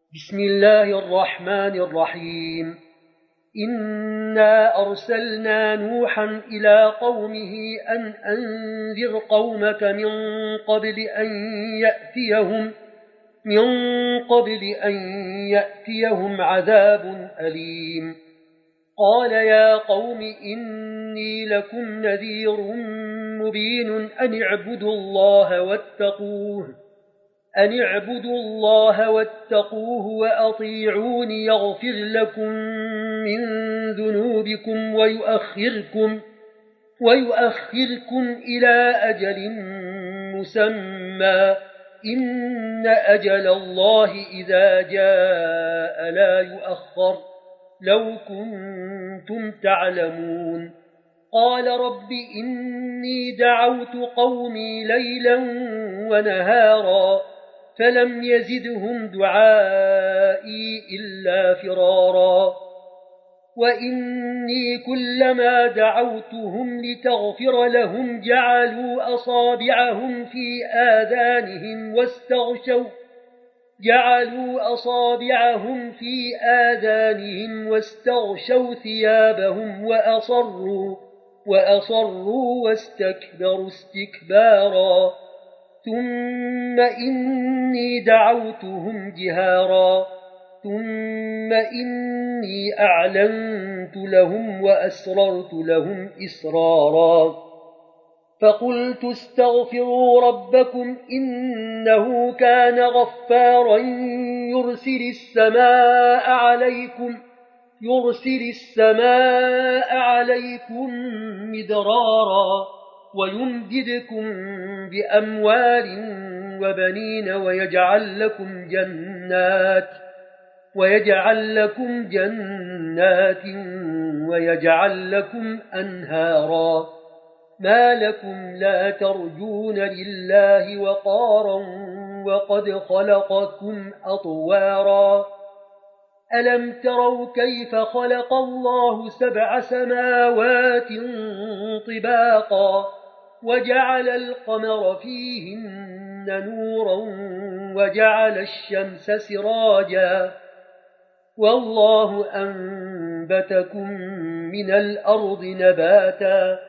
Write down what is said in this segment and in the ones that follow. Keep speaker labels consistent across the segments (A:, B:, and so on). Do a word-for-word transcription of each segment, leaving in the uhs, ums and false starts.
A: بسم الله الرحمن الرحيم إنا أرسلنا نوحا إلى قومه أن أنذر قومك من قبل أن يأتيهم من قبل أن يأتيهم عذاب أليم قال يا قوم إني لكم نذير مبين أن اعبدوا الله واتقوه أن اعبدوا الله واتقوه وأطيعون يغفر لكم من ذنوبكم ويؤخركم, ويؤخركم إلى أجل مسمى إن أجل الله إذا جاء لا يؤخر لو كنتم تعلمون قال رب إني دعوت قومي ليلا ونهارا فلم يزدهم دعائي إلا فرارا وإني كلما دعوتهم لتغفر لهم جعلوا أصابعهم في آذانهم واستغشوا جعلوا أصابعهم في آذانهم واستغشوا ثيابهم وأصروا وأصروا واستكبروا استكبارا ثم إني دعوتهم جهارا ثم إني أعلنت لهم وأسررت لهم إسرارا فقلت استغفروا ربكم إنه كان غفارا يرسل السماء عليكم يرسل السماء عليكم مدرارا ويمددكم بأموال وبنين ويجعل لكم جنات ويجعل لكم جنات ويجعل لكم أنهارا ما لكم لا ترجون لله وقارا وقد خلقكم أطوارا ألم تروا كيف خلق الله سبع سماوات طباقا وجعل القمر فيهن نورا وجعل الشمس سراجا والله أنبتكم من الأرض نباتا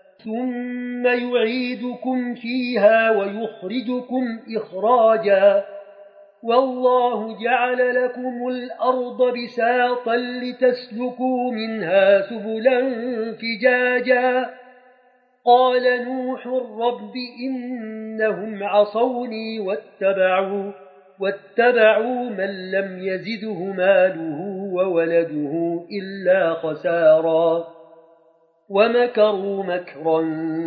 A: ثم يعيدكم فيها ويخرجكم إخراجا والله جعل لكم الأرض بساطا لتسلكوا منها سبلا فجاجا قال نوح رب إنهم عصوني واتبعوا, واتبعوا من لم يزده ماله وولده إلا خسارا ومكروا مكرا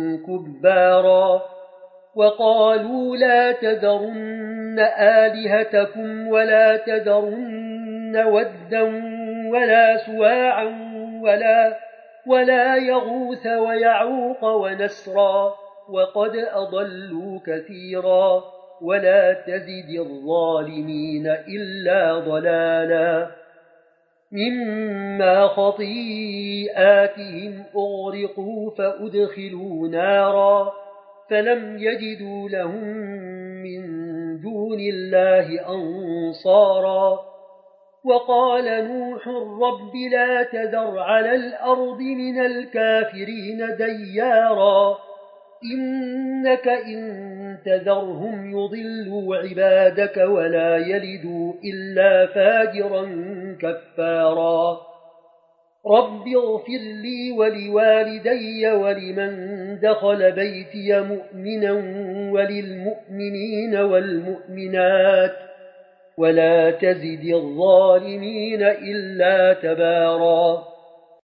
A: كبارا وقالوا لا تذرن آلهتكم ولا تذرن ودا ولا سواعا ولا, ولا يغوث ويعوق ونسرا وقد أضلوا كثيرا ولا تزد الظالمين إلا ضلالا مما خطيئاتهم أغرقوا فأدخلوا نارا فلم يجدوا لهم من دون الله أنصارا وقال نوح رب لا تذر على الأرض من الكافرين ديارا إنك إن تذرهم يضلوا عبادك ولا يلدوا إلا فاجرا كفارا رب اغفر لي ولوالدي ولمن دخل بيتي مؤمنا وللمؤمنين والمؤمنات ولا تزد الظالمين إلا تبارا